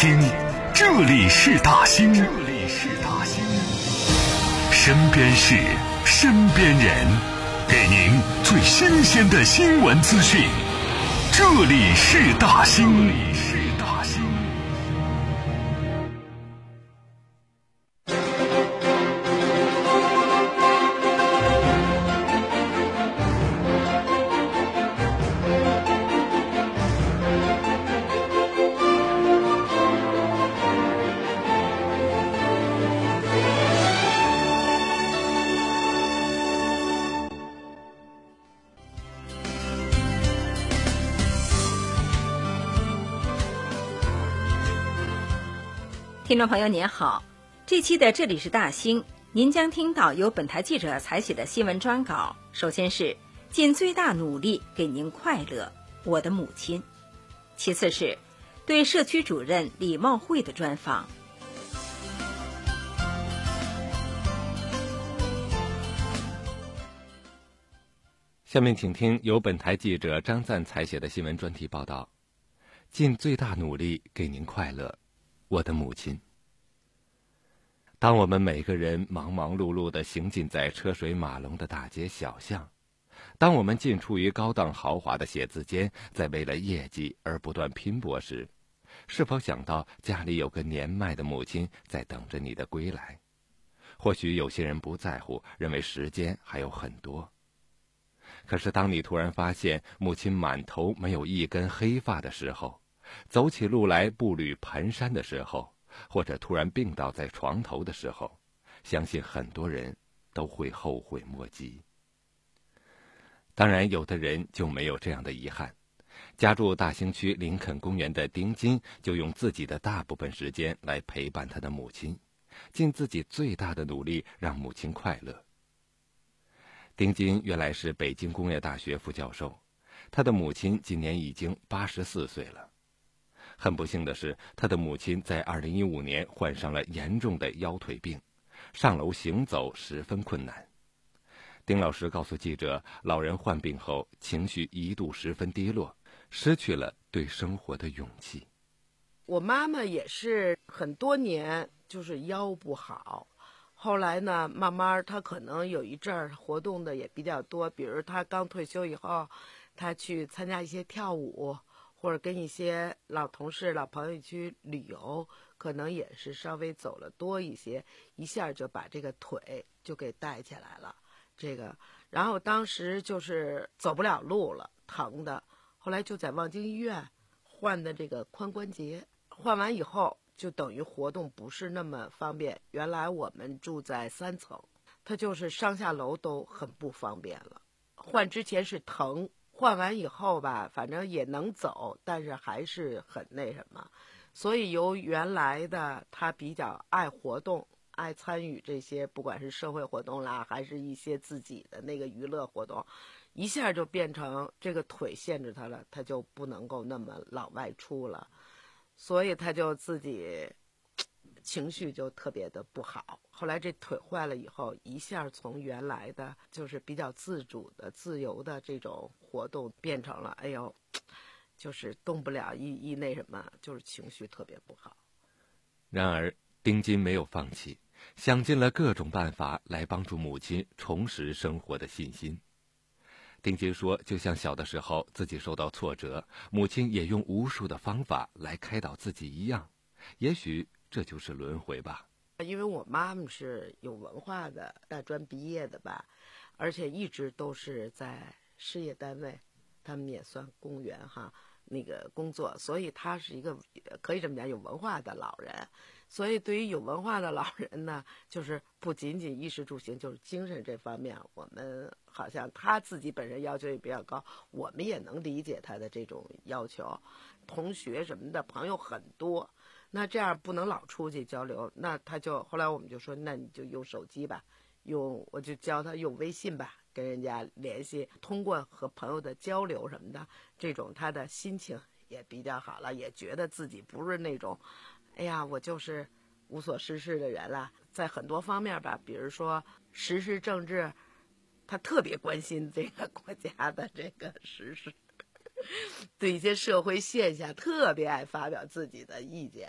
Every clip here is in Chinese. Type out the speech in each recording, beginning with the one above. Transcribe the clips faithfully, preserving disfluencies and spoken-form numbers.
兴，这里是大兴，这里是大兴。身边事，身边人，给您最新鲜的新闻资讯。这里是大兴，这里是大兴。 听众朋友您好，这期的这里是大兴，您将听到由本台记者采写的新闻专稿。首先是尽最大努力给您快乐，我的母亲。其次是对社区主任李茂慧的专访。 下面请听由本台记者张赞采写的新闻专题报道：尽最大努力给您快乐，我的母亲。当我们每个人忙忙碌碌地行进在车水马龙的大街小巷，当我们进出于高档豪华的写字间，在为了业绩而不断拼搏时，是否想到家里有个年迈的母亲在等着你的归来？或许有些人不在乎，认为时间还有很多。可是当你突然发现母亲满头没有一根黑发的时候，走起路来步履蹒跚的时候，或者突然病倒在床头的时候，相信很多人都会后悔莫及。当然，有的人就没有这样的遗憾。家住大兴区林肯公园的丁金就用自己的大部分时间来陪伴他的母亲，尽自己最大的努力让母亲快乐。丁金原来是北京工业大学副教授，他的母亲今年已经八十四岁了。很不幸的是，他的母亲在二零一五年患上了严重的腰腿病，上楼行走十分困难。丁老师告诉记者，老人患病后情绪一度十分低落，失去了对生活的勇气。 我妈妈也是很多年就是腰不好，后来呢慢慢她可能有一阵儿活动的也比较多，比如她刚退休以后，她去参加一些跳舞，或者跟一些老同事老朋友去旅游，可能也是稍微走了多一些，一下就把这个腿就给带起来了。这个然后当时就是走不了路了，疼的，后来就在望京医院换的这个髋关节，换完以后就等于活动不是那么方便。原来我们住在三层，它就是上下楼都很不方便了。换之前是疼，换完以后吧，反正也能走，但是还是很那什么。所以由原来的他比较爱活动，爱参与这些不管是社会活动啦，还是一些自己的那个娱乐活动，一下就变成这个腿限制他了，他就不能够那么老外出了，所以他就自己情绪就特别的不好。后来这腿坏了以后，一下从原来的就是比较自主的自由的这种活动变成了哎呦就是动不了，一一那什么，就是情绪特别不好。 然而丁金没有放弃，想尽了各种办法来帮助母亲重拾生活的信心。丁金说，就像小的时候自己受到挫折，母亲也用无数的方法来开导自己一样，也许这就是轮回吧。 因为我妈妈是有文化的，大专毕业的吧，而且一直都是在事业单位，他们也算公务员哈，那个工作，所以他是一个可以这么讲有文化的老人。所以对于有文化的老人呢，就是不仅仅衣食住行，就是精神这方面，我们好像他自己本身要求也比较高，我们也能理解他的这种要求。同学什么的朋友很多，那这样不能老出去交流，那他就后来我们就说，那你就用手机吧，用我就教他用微信吧，跟人家联系，通过和朋友的交流什么的，这种他的心情也比较好了，也觉得自己不是那种哎呀我就是无所事事的人了。在很多方面吧，比如说时事政治，他特别关心这个国家的这个时事，对一些社会现象特别爱发表自己的意见。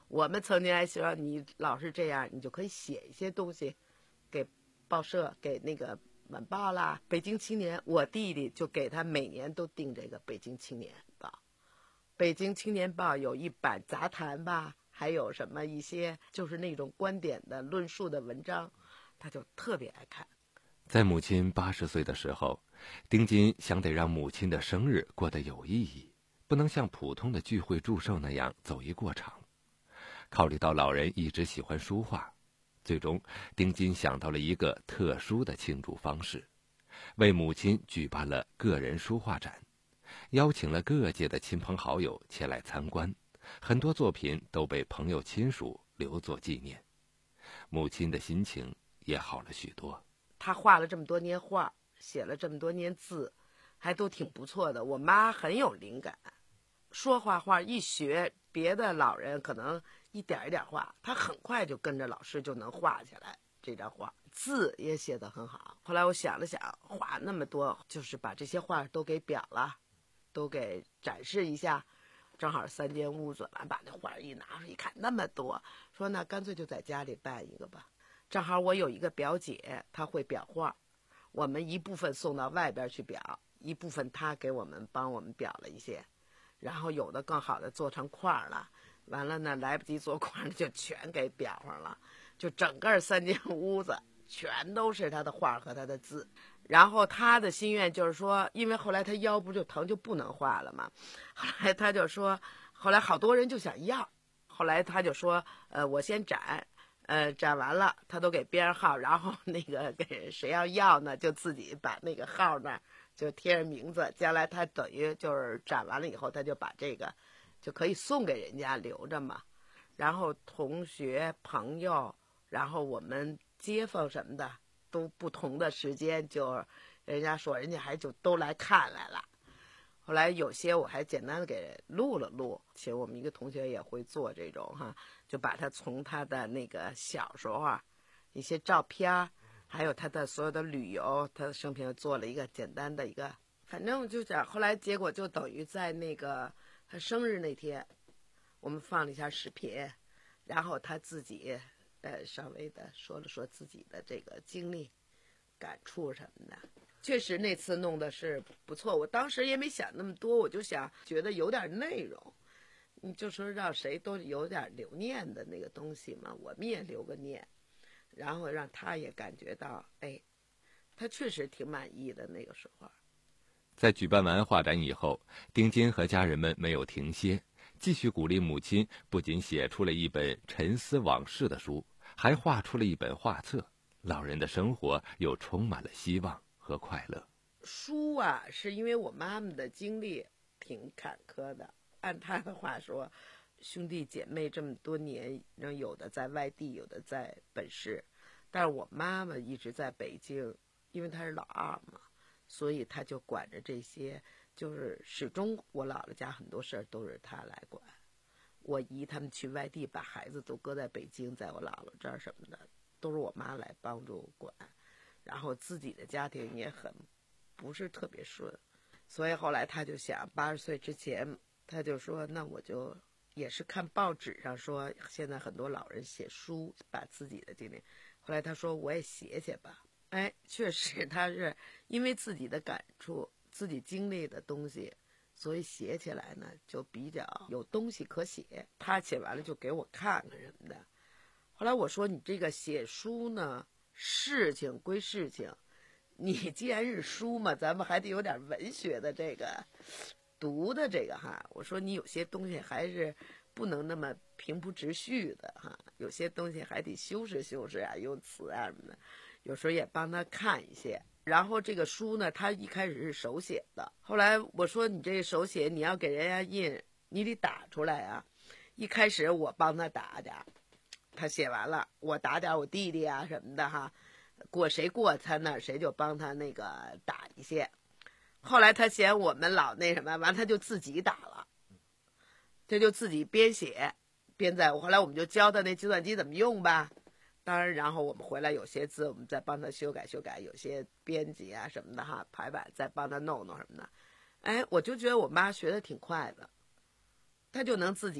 我们曾经还希望你老是这样，你就可以写一些东西给报社，给那个晚报啦，北京青年。我弟弟就给他每年都订这个北京青年报。北京青年报有一版杂谈吧，还有什么一些就是那种观点的论述的文章，他就特别爱看。 在母亲八十岁的时候，丁金想得让母亲的生日过得有意义，不能像普通的聚会祝寿那样走一过场。考虑到老人一直喜欢书画，最终丁金想到了一个特殊的庆祝方式，为母亲举办了个人书画展，邀请了各界的亲朋好友前来参观，很多作品都被朋友亲属留作纪念。母亲的心情也好了许多。 他画了这么多年画，写了这么多年字，还都挺不错的。我妈很有灵感，说画画一学，别的老人可能一点一点画，他很快就跟着老师就能画起来这张画，字也写得很好。后来我想了想，画那么多，就是把这些画都给裱了，都给展示一下。正好三间屋子，完把那画一拿出一看，那么多，说那干脆就在家里办一个吧。正好我有一个表姐，她会裱画，我们一部分送到外边去裱，一部分她给我们帮我们裱了一些，然后有的更好的做成块了。完了呢，来不及做块就全给裱上了，就整个三间屋子全都是他的画和他的字。然后他的心愿就是说，因为后来他腰不就疼，就不能画了嘛。后来他就说，后来好多人就想要，后来他就说，呃，我先展，呃，展完了他都给编上号，然后那个给谁要要呢，就自己把那个号那儿就贴上名字，将来他等于就是展完了以后，他就把这个就可以送给人家留着嘛。然后同学朋友，然后我们街坊什么的都不同的时间，就人家说人家还就都来看来了。后来有些我还简单的给录了录，其实我们一个同学也会做这种哈，就把他从他的那个小时候啊一些照片，还有他的所有的旅游，他的生平做了一个简单的一个，反正就讲后来结果就等于在那个他生日那天，我们放了一下视频，然后他自己呃稍微的说了说自己的这个经历、感触什么的。确实那次弄的是不错，我当时也没想那么多，我就想觉得有点内容，你就说让谁都有点留念的那个东西嘛，我们也留个念，然后让他也感觉到，哎，他确实挺满意的那个时候。 在举办完画展以后，丁金和家人们没有停歇，继续鼓励母亲，不仅写出了一本沉思往事的书，还画出了一本画册，老人的生活又充满了希望和快乐。 书啊，是因为我妈妈的经历挺坎坷的，按她的话说，兄弟姐妹这么多年，有的在外地，有的在本市，但是我妈妈一直在北京，因为她是老二嘛，所以她就管着这些，就是始终我姥姥家很多事儿都是她来管。我姨他们去外地，把孩子都搁在北京，在我姥姥这儿什么的，都是我妈来帮助管。然后自己的家庭也很不是特别顺，所以后来他就想，八十岁之前，他就说，那我就也是看报纸上说，现在很多老人写书，把自己的经历。后来他说，我也写写吧。哎，确实，他是因为自己的感触、自己经历的东西，所以写起来呢就比较有东西可写。他写完了就给我看看什么的。后来我说，你这个写书呢，事情归事情，你既然是书嘛，咱们还得有点文学的这个读的这个哈。我说你有些东西还是不能那么平铺直叙的哈，有些东西还得修饰修饰啊，用词啊什么的。有时候也帮他看一些。然后这个书呢，他一开始是手写的，后来我说你这手写你要给人家印，你得打出来啊。一开始我帮他打点，他写完了，我打点我弟弟啊什么的哈，过谁过他那儿谁就帮他那个打一些。后来他嫌我们老那什么，完他就自己打了，他就自己边写边在。后来我们就教他那计算机怎么用吧。当然，然后我们回来有些字我们再帮他修改修改，有些编辑啊什么的哈，排版再帮他弄弄什么的。哎，我就觉得我妈学的挺快的，她就能自己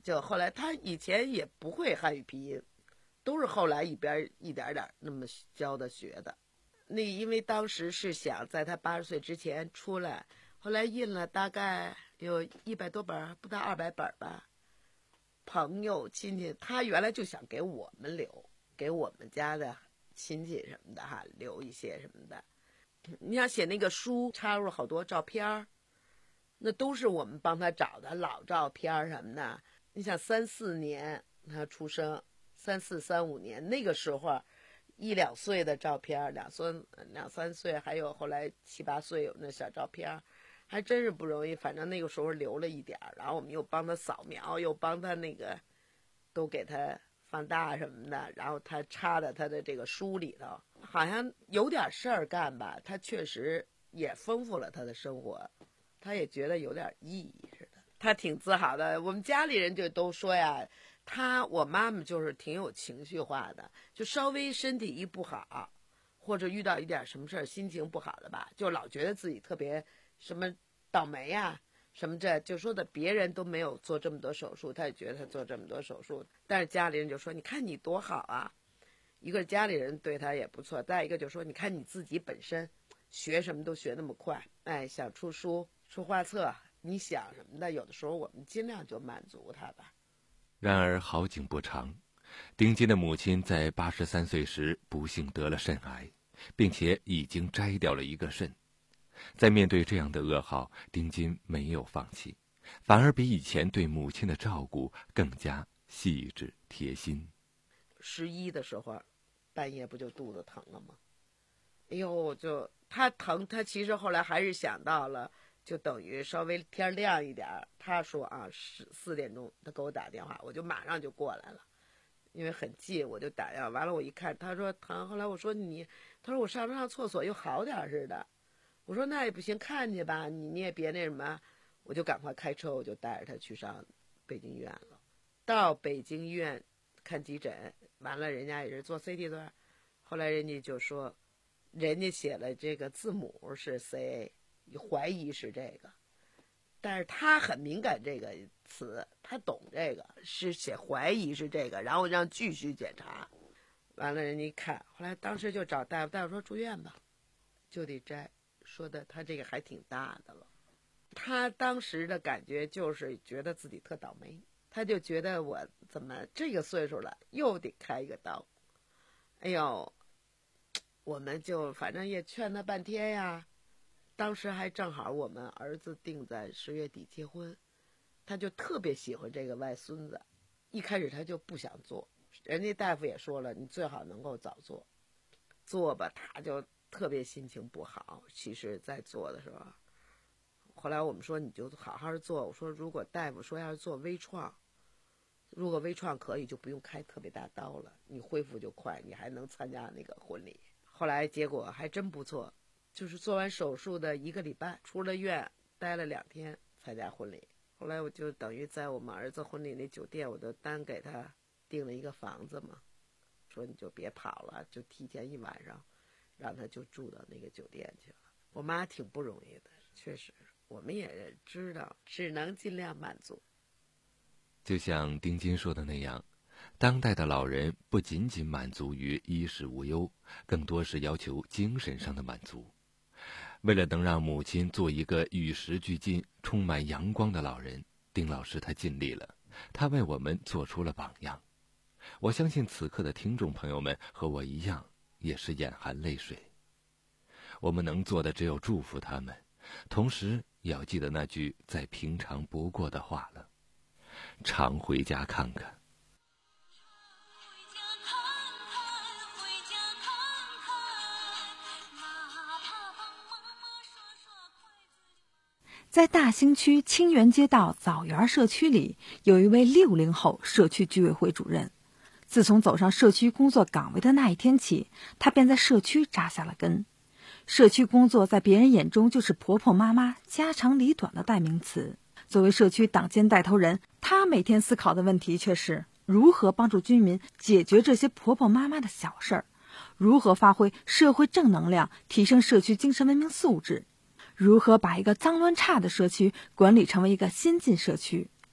就后来他以前也不会汉语拼音，都是后来一边一点点那么教的学的。那因为当时是想在他八十岁之前出来，后来印了大概有一百多本，不到二百本吧。朋友亲戚，他原来就想给我们留，给我们家的亲戚什么的哈，留一些什么的。你想写那个书，插入了好多照片，那都是我们帮他找的老照片什么的。你想三四年他出生，三四三五年那个时候，一两岁的照片，两三两三岁，还有后来七八岁有那小照片，还真是不容易。反正那个时候留了一点，然后我们又帮他扫描，又帮他那个都给他放大什么的，然后他插在他的这个书里头，好像有点事儿干吧。他确实也丰富了他的生活，他也觉得有点意义似的。他挺自豪的，我们家里人就都说呀，他我妈妈就是挺有情绪化的，就稍微身体一不好，或者遇到一点什么事儿，心情不好的吧，就老觉得自己特别什么倒霉呀、什么这，就说的别人都没有做这么多手术，他也觉得他做这么多手术，但是家里人就说，你看你多好啊，一个家里人对他也不错，再一个就说，你看你自己本身学什么都学那么快，哎，想出书出画册，你想什么的，有的时候我们尽量就满足他吧。 然而好景不长，丁金的母亲在八十三岁时不幸得了肾癌，并且已经摘掉了一个肾。在面对这样的噩耗，丁金没有放弃，反而比以前对母亲的照顾更加细致贴心。 十一的时候，半夜不就肚子疼了吗？哎呦，就他疼，他其实后来还是想到了，就等于稍微天亮一点，他说啊，十四点钟他给我打电话，我就马上就过来了，因为很近，我就打电话。完了我一看，他说疼，后来我说你，他说我上上厕所又好点似的。我说那也不行，看去吧，你你也别那什么，我就赶快开车，我就带着他去上北京医院了。到北京医院看急诊，完了人家也是做 C T 的，后来人家就说，人家写了这个字母是 C A， 怀疑是这个，但是他很敏感这个词，他懂这个，是写怀疑是这个，然后让继续检查。完了人家一看，后来当时就找大夫，大夫说住院吧，就得摘。说的他这个还挺大的了，他当时的感觉就是觉得自己特倒霉，他就觉得我怎么这个岁数了又得开一个刀。哎呦，我们就反正也劝他半天呀。当时还正好我们儿子定在十月底结婚，他就特别喜欢这个外孙子，一开始他就不想做，人家大夫也说了，你最好能够早做，做吧，他就特别心情不好。其实在做的时候，后来我们说你就好好做，我说如果大夫说要是做微创，如果微创可以就不用开特别大刀了，你恢复就快，你还能参加那个婚礼。后来结果还真不错，就是做完手术的一个礼拜出了院，待了两天参加婚礼。后来我就等于在我们儿子婚礼那酒店，我就单给他订了一个房子嘛，说你就别跑了，就提前一晚上让他就住到那个酒店去了。我妈挺不容易的，确实我们也知道只能尽量满足。 就像丁金说的那样，当代的老人不仅仅满足于衣食无忧，更多是要求精神上的满足。为了能让母亲做一个与时俱进、充满阳光的老人，丁老师他尽力了，他为我们做出了榜样。我相信此刻的听众朋友们和我一样，也是眼含泪水。我们能做的只有祝福他们，同时也要记得那句再平常不过的话了，常回家看看。 在大兴区清源街道枣园社区里，有一位六零后社区居委会主任。自从走上社区工作岗位的那一天起，他便在社区扎下了根。社区工作在别人眼中就是婆婆妈妈家长里短的代名词。作为社区党建带头人，他每天思考的问题却是如何帮助居民解决这些婆婆妈妈的小事儿，如何发挥社会正能量，提升社区精神文明素质，如何把一个脏乱差的社区管理成为一个先进社区。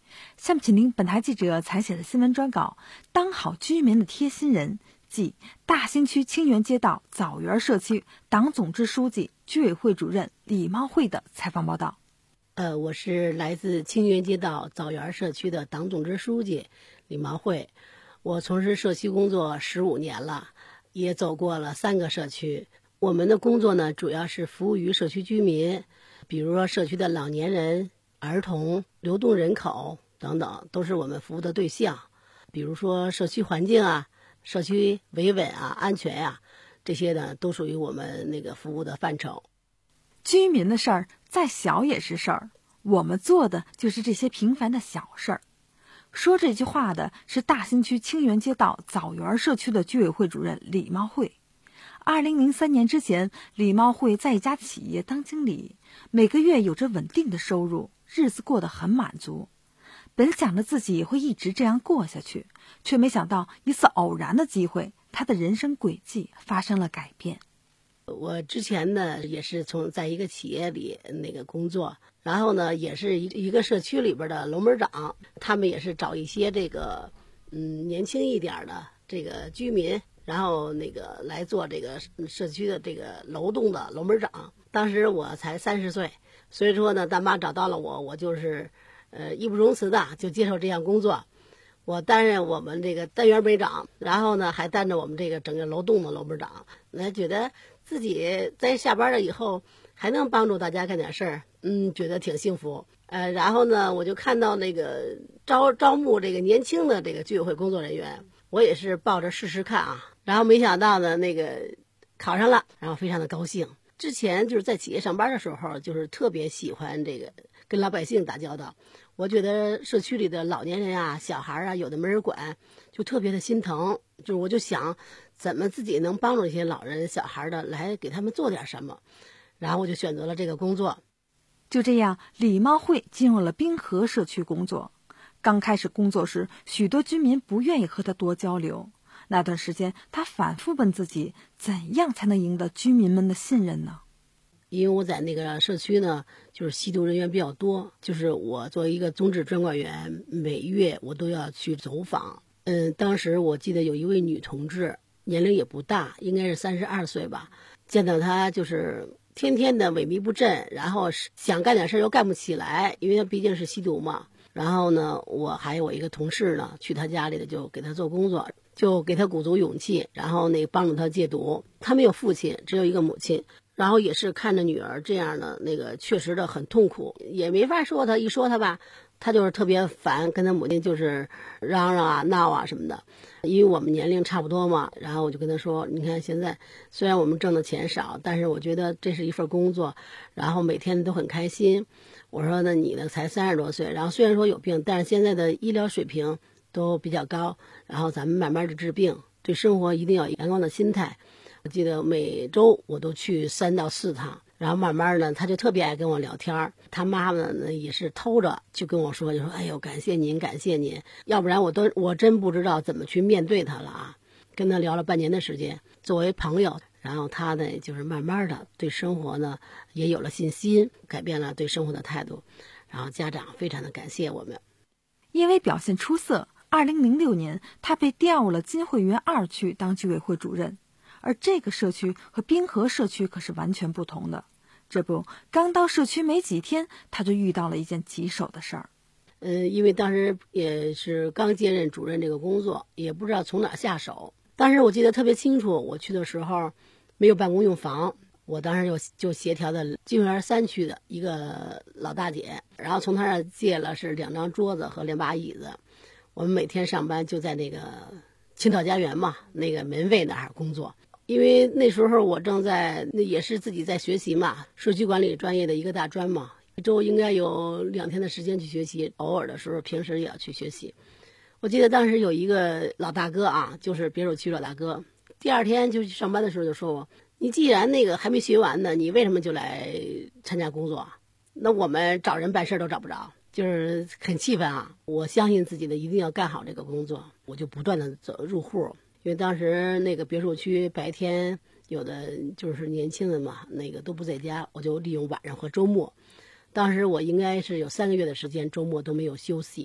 下面请听本台记者采写的新闻专稿《当好居民的贴心人》，即大兴区清源街道枣园社区党总支书记、居委会主任李茂慧的采访报道。 呃，我是来自清源街道枣园社区的党总支书记李茂慧，我从事社区工作十五年了，也走过了三个社区。我们的工作呢，主要是服务于社区居民，比如说社区的老年人、儿童、流动人口等等，都是我们服务的对象。比如说社区环境啊、社区维稳啊、安全呀、啊，这些呢都属于我们那个服务的范畴。 居民的事儿再小也是事儿，我们做的就是这些平凡的小事儿。说这句话的是大兴区清源街道枣园社区的居委会主任李茂慧。二零零三年之前，李茂慧在一家企业当经理，每个月有着稳定的收入，日子过得很满足。本想着自己也会一直这样过下去，却没想到一次偶然的机会，他的人生轨迹发生了改变。 我之前呢也是从在一个企业里那个工作，然后呢也是一一个社区里边的楼门长，他们也是找一些这个嗯年轻一点的这个居民，然后那个来做这个社区的这个楼栋的楼门长。当时我才三十岁，所以说呢大妈找到了我，我就是呃义不容辞的就接受这项工作。我担任我们这个单元门长，然后呢还担着我们这个整个楼栋的楼门长，那觉得自己在下班了以后还能帮助大家干点事儿，嗯，觉得挺幸福。呃，然后呢我就看到那个招招募这个年轻的这个居委会工作人员，我也是抱着试试看啊，然后没想到呢那个考上了，然后非常的高兴。之前就是在企业上班的时候，就是特别喜欢这个跟老百姓打交道。我觉得社区里的老年人啊、小孩啊，有的没人管，就特别的心疼。就是我就想，怎么自己能帮助一些老人、小孩的，来给他们做点什么。然后我就选择了这个工作。 就这样，李茂慧进入了滨河社区工作。刚开始工作时，许多居民不愿意和他多交流。那段时间，他反复问自己，怎样才能赢得居民们的信任呢？ 因为我在那个社区呢，就是吸毒人员比较多，就是我作为一个宗旨专管员，每月我都要去走访。嗯，当时我记得有一位女同志，年龄也不大，应该是三十二岁吧。见到她就是天天的萎靡不振，然后想干点事又干不起来，因为她毕竟是吸毒嘛。然后呢，我还有我一个同事呢，去她家里的就给她做工作，就给她鼓足勇气，然后那帮助她戒毒。她没有父亲，只有一个母亲。然后也是看着女儿这样的那个确实的很痛苦，也没法说她，一说她吧，她就是特别烦，跟她母亲就是嚷嚷啊闹啊什么的。因为我们年龄差不多嘛，然后我就跟她说，你看现在虽然我们挣的钱少，但是我觉得这是一份工作，然后每天都很开心。我说那你呢才三十多岁，然后虽然说有病，但是现在的医疗水平都比较高，然后咱们慢慢的治病，对生活一定要有阳光的心态。我记得每周我都去三到四趟，然后慢慢呢，他就特别爱跟我聊天。他妈妈呢也是偷着就跟我说，就说：“哎呦，感谢您，感谢您，要不然我都我真不知道怎么去面对他了啊。”跟他聊了半年的时间，作为朋友，然后他呢就是慢慢的对生活呢也有了信心，改变了对生活的态度，然后家长非常的感谢我们。 因为表现出色，二零零六年他被调入了金汇园二区当居委会主任。而这个社区和滨河社区可是完全不同的。这不，刚到社区没几天，他就遇到了一件棘手的事儿。 嗯，因为当时也是刚接任主任这个工作，也不知道从哪下手。当时我记得特别清楚，我去的时候没有办公用房，我当时就就协调的金汇园三区的一个老大姐，然后从她那儿借了是两张桌子和两把椅子。我们每天上班就在那个青岛家园嘛，那个门卫那儿工作。因为那时候我正在也是自己在学习嘛，社区管理专业的一个大专嘛，一周应该有两天的时间去学习，偶尔的时候平时也要去学习。我记得当时有一个老大哥啊，就是别墅区老大哥，第二天就去上班的时候就说我，你既然那个还没学完呢，你为什么就来参加工作？那我们找人办事都找不着，就是很气愤啊。我相信自己的一定要干好这个工作，我就不断的走入户。因为当时那个别墅区白天有的就是年轻人嘛，那个都不在家，我就利用晚上和周末。当时我应该是有三个月的时间，周末都没有休息。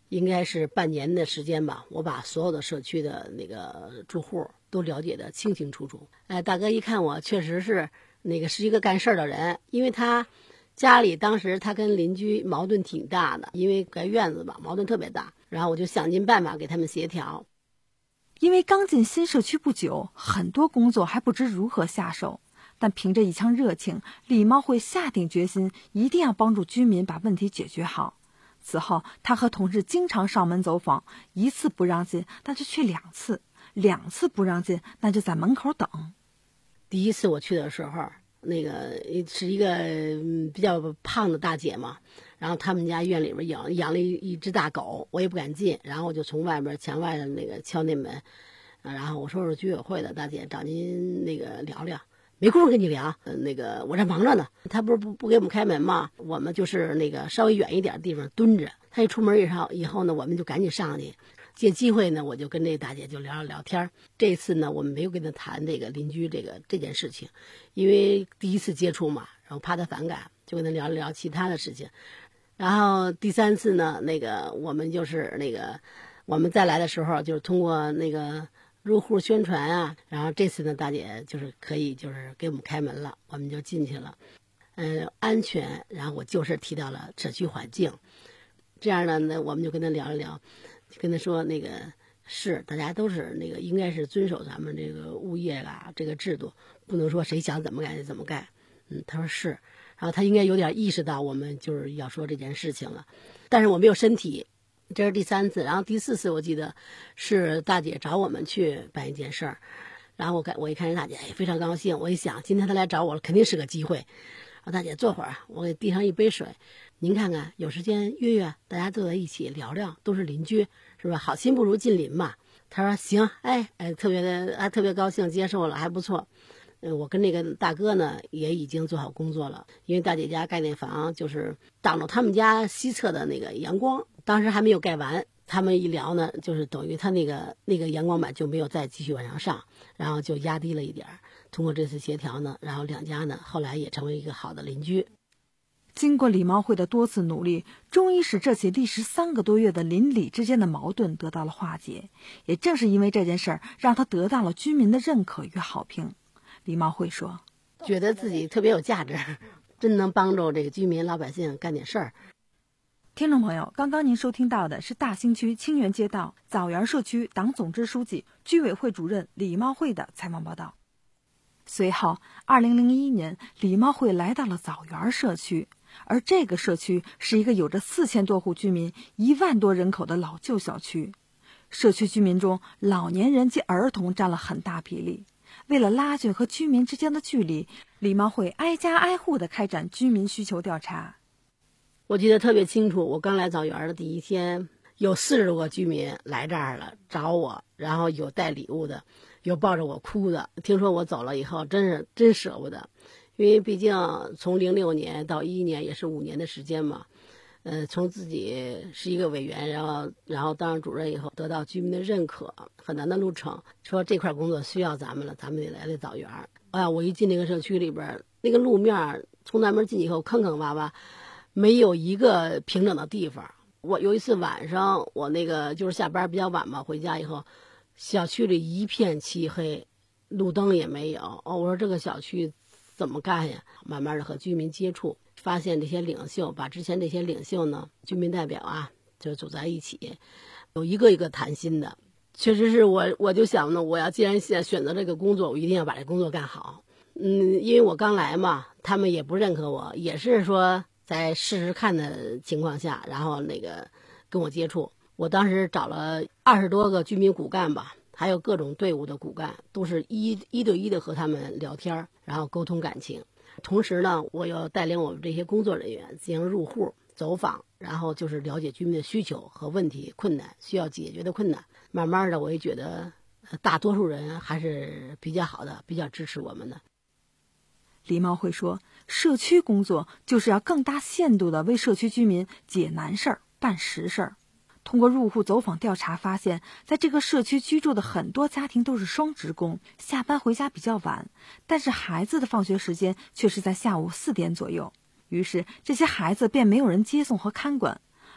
应该是半年的时间吧，我把所有的社区的那个住户都了解的清清楚楚。哎，大哥一看我确实是那个是一个干事儿的人，因为他家里当时他跟邻居矛盾挺大的，因为盖院子吧，矛盾特别大，然后我就想尽办法给他们协调。 因为刚进新社区不久，很多工作还不知如何下手，但凭着一腔热情，李茂会下定决心一定要帮助居民把问题解决好。此后他和同事经常上门走访，一次不让进那就去两次，两次不让进那就在门口等。 第一次我去的时候，那个是一个比较胖的大姐嘛，然后他们家院里边养养了一一只大狗，我也不敢进，然后我就从外边墙外的那个敲那门，然后我说是居委会的大姐，找您那个聊聊。没工夫跟你聊，呃，那个我这忙着呢。他不是不不给我们开门吗？我们就是那个稍微远一点的地方蹲着。他一出门以后，以后呢，我们就赶紧上去。借机会呢，我就跟那大姐就聊聊聊天。这次呢，我们没有跟他谈这个邻居这个这件事情，因为第一次接触嘛，然后怕他反感，就跟他聊聊其他的事情。然后第三次呢，那个我们就是那个我们再来的时候，就是通过那个入户宣传啊，然后这次呢，大姐就是可以就是给我们开门了，我们就进去了。嗯，安全，然后我就是提到了社区环境，这样呢，那我们就跟他聊一聊，跟他说那个是大家都是那个应该是遵守咱们这个物业啊这个制度，不能说谁想怎么干就怎么干。嗯，他说是，然后他应该有点意识到我们就是要说这件事情了，但是我没有身体。这是第三次，然后第四次我记得是大姐找我们去办一件事儿，然后我看我一看这大姐，哎，非常高兴。我一想，今天她来找我了，肯定是个机会。然后大姐坐会儿，我给递上一杯水，您看看，有时间约约，大家坐在一起聊聊，都是邻居，是吧？好心不如近邻嘛。她说行，哎哎，特别的，还特别高兴，接受了，还不错。呃，我跟那个大哥呢也已经做好工作了，因为大姐家盖那房就是挡着他们家西侧的那个阳光，当时还没有盖完。他们一聊呢，就是等于他那个那个阳光板就没有再继续往上上，然后就压低了一点。通过这次协调呢，然后两家呢后来也成为一个好的邻居。 经过李茂会的多次努力，终于使这起历时三个多月的邻里之间的矛盾得到了化解。也正是因为这件事儿，让他得到了居民的认可与好评。李茂会说， 觉得自己特别有价值，真能帮助这个居民老百姓干点事儿。 听众朋友，刚刚您收听到的是大兴区清源街道枣园社区党总支书记、居委会主任李茂会的采访报道。随后二零零一年，李茂会来到了枣园社区，而这个社区是一个有着四千多户居民、一万多人口的老旧小区。社区居民中，老年人及儿童占了很大比例。为了拉近和居民之间的距离，李茂会挨家挨户地开展居民需求调查。 我记得特别清楚，我刚来枣园的第一天，有四十多个居民来这儿了找我，然后有带礼物的，有抱着我哭的。听说我走了以后，真是真舍不得，因为毕竟从零六年到一一年也是五年的时间嘛。呃，从自己是一个委员，然后然后当上主任以后，得到居民的认可，很难的路程。说这块工作需要咱们了，咱们得来这枣园。哎呀，我一进那个社区里边，那个路面从南门进以后坑坑洼洼，没有一个平整的地方。我有一次晚上，我那个就是下班比较晚嘛，回家以后，小区里一片漆黑，路灯也没有。哦，我说这个小区怎么干呀？慢慢的和居民接触。发现这些领袖把之前这些领袖呢，居民代表啊，就组在一起，有一个一个谈心的。确实是我，我就想呢，我要既然现在选择这个工作，我一定要把这工作干好。嗯，因为我刚来嘛，他们也不认可我，也是说在试试看的情况下，然后那个跟我接触。我当时找了二十多个居民骨干吧，还有各种队伍的骨干，都是一一对一的和他们聊天，然后沟通感情。同时呢，我要带领我们这些工作人员进行入户走访，然后就是了解居民的需求和问题、困难需要解决的困难。慢慢的，我也觉得大多数人还是比较好的，比较支持我们的。 李茂会说，社区工作就是要更大限度地为社区居民解难事儿、办实事儿。通过入户走访调查发现，在这个社区居住的很多家庭都是双职工，下班回家比较晚，但是孩子的放学时间却是在下午四点左右。于是这些孩子便没有人接送和看管，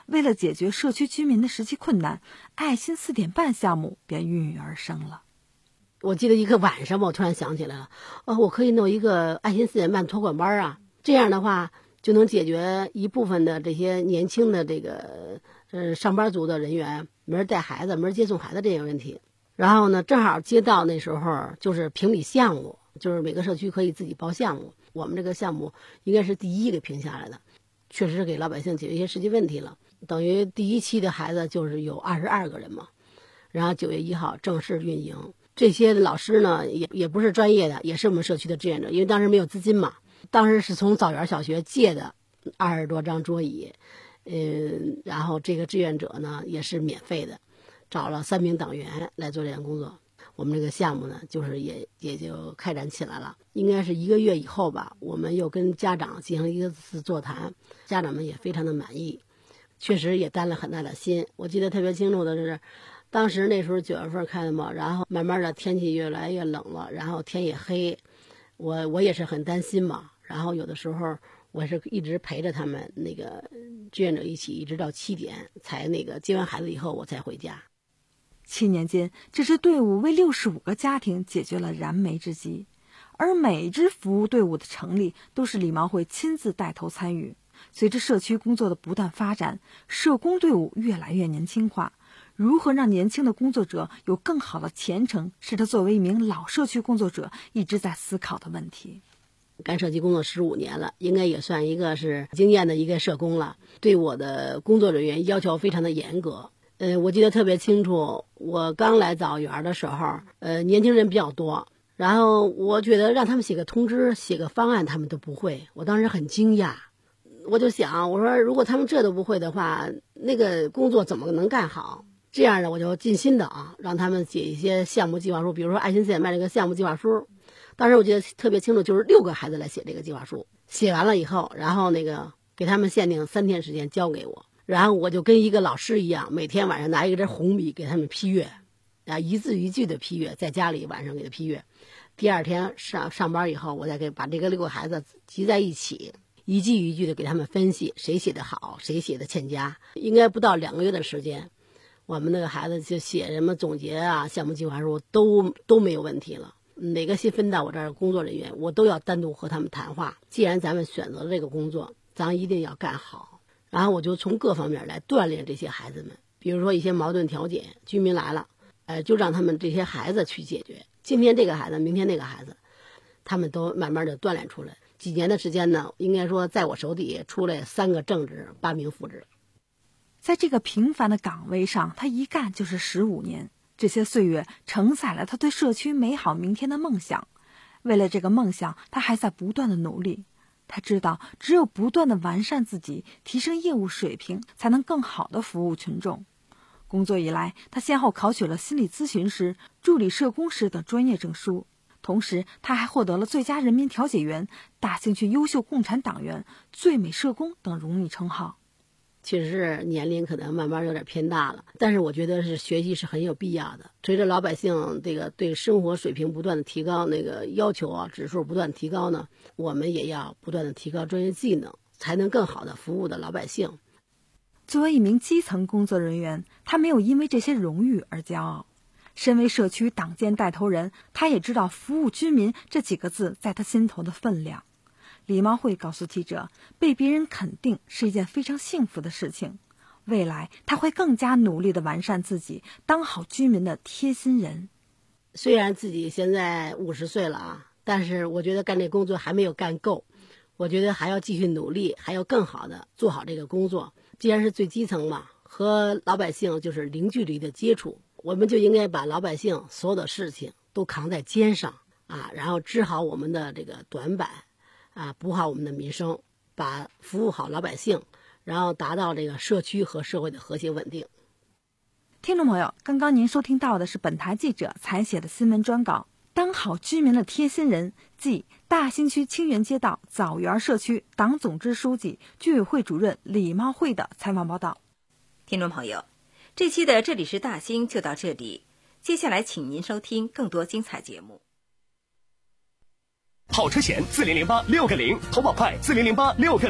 为了解决社区居民的实际困难，爱心四点半项目便孕育而生了。 我记得一个晚上吧，我突然想起来了，哦，我可以弄一个爱心四点半托管班啊，这样的话就能解决一部分的这些年轻的这个呃上班族的人员没人带孩子、没人接送孩子这些问题。然后呢，正好接到那时候就是评比项目，就是每个社区可以自己报项目，我们这个项目应该是第一个评下来的，确实是给老百姓解决一些实际问题了。等于第一期的孩子就是有二十二个人嘛，然后九月一号正式运营。这些老师呢也也不是专业的，也是我们社区的志愿者，因为当时没有资金嘛，当时是从枣园小学借的二十多张桌椅，嗯，然后这个志愿者呢也是免费的，找了三名党员来做这项工作。我们这个项目呢就是也也就开展起来了，应该是一个月以后吧，我们又跟家长进行一个次座谈，家长们也非常的满意，确实也担了很大的心。我记得特别清楚的是，当时那时候九月份开的嘛，然后慢慢的天气越来越冷了，然后天也黑，我我也是很担心嘛，然后有的时候我是一直陪着他们那个志愿者一起，一直到七点才那个接完孩子以后我才回家。 七年间，这支队伍为六十五个家庭解决了燃眉之急，而每支服务队伍的成立都是李茂会亲自带头参与。随着社区工作的不断发展，社工队伍越来越年轻化。如何让年轻的工作者有更好的前程，是他作为一名老社区工作者一直在思考的问题。 干社区工作十五年了，应该也算一个是经验的一个社工了，对我的工作人员要求非常的严格。呃，我记得特别清楚，我刚来枣园的时候，呃，年轻人比较多，然后我觉得让他们写个通知、写个方案，他们都不会。我当时很惊讶，我就想，我说如果他们这都不会的话，那个工作怎么能干好？这样呢，我就尽心的啊，让他们写一些项目计划书，比如说爱心四点半这个项目计划书。当时我记得特别清楚，就是六个孩子来写这个计划书，写完了以后，然后那个给他们限定三天时间交给我。然后我就跟一个老师一样，每天晚上拿一根红笔给他们批阅，啊，一字一句的批阅，在家里晚上给他批阅。第二天上上班以后，我再给把这个六个孩子集在一起，一句一句的给他们分析谁写的好，谁写的欠佳。应该不到两个月的时间，我们那个孩子就写什么总结啊、项目计划书都都没有问题了。哪个新分到我这儿工作人员，我都要单独和他们谈话。既然咱们选择了这个工作，咱一定要干好。然后我就从各方面来锻炼这些孩子们，比如说一些矛盾调解，居民来了，呃，就让他们这些孩子去解决。今天这个孩子，明天那个孩子，他们都慢慢的锻炼出来。几年的时间呢，应该说在我手底出来三个正职，八名副职。 在这个平凡的岗位上，他一干就是十五年。这些岁月承载了他对社区美好明天的梦想。为了这个梦想，他还在不断的努力。他知道，只有不断的完善自己，提升业务水平，才能更好的服务群众。工作以来，他先后考取了心理咨询师、助理社工师等专业证书，同时他还获得了最佳人民调解员、大兴区优秀共产党员、最美社工等荣誉称号。 确实是年龄可能慢慢有点偏大了，但是我觉得是学习是很有必要的。随着老百姓这个对生活水平不断的提高，那个要求啊指数不断提高呢，我们也要不断的提高专业技能，才能更好的服务的老百姓。 作为一名基层工作人员，他没有因为这些荣誉而骄傲。身为社区党建带头人，他也知道服务居民这几个字在他心头的分量。李茂会告诉记者，被别人肯定是一件非常幸福的事情。未来他会更加努力地完善自己，当好居民的贴心人。 虽然自己现在五十岁了啊，但是我觉得干这工作还没有干够，我觉得还要继续努力，还要更好的做好这个工作。既然是最基层嘛，和老百姓就是零距离的接触，我们就应该把老百姓所有的事情都扛在肩上啊，然后治好我们的这个短板啊，补好我们的民生，把服务好老百姓，然后达到这个社区和社会的和谐稳定。 听众朋友，刚刚您收听到的是本台记者采写的新闻专稿，当好居民的贴心人，即大兴区清源街道枣园社区党总支书记、居委会主任李茂会的采访报道。 听众朋友，这期的这里是大兴就到这里，接下来请您收听更多精彩节目。 跑车险四零零八六个零，投保快四零零八六个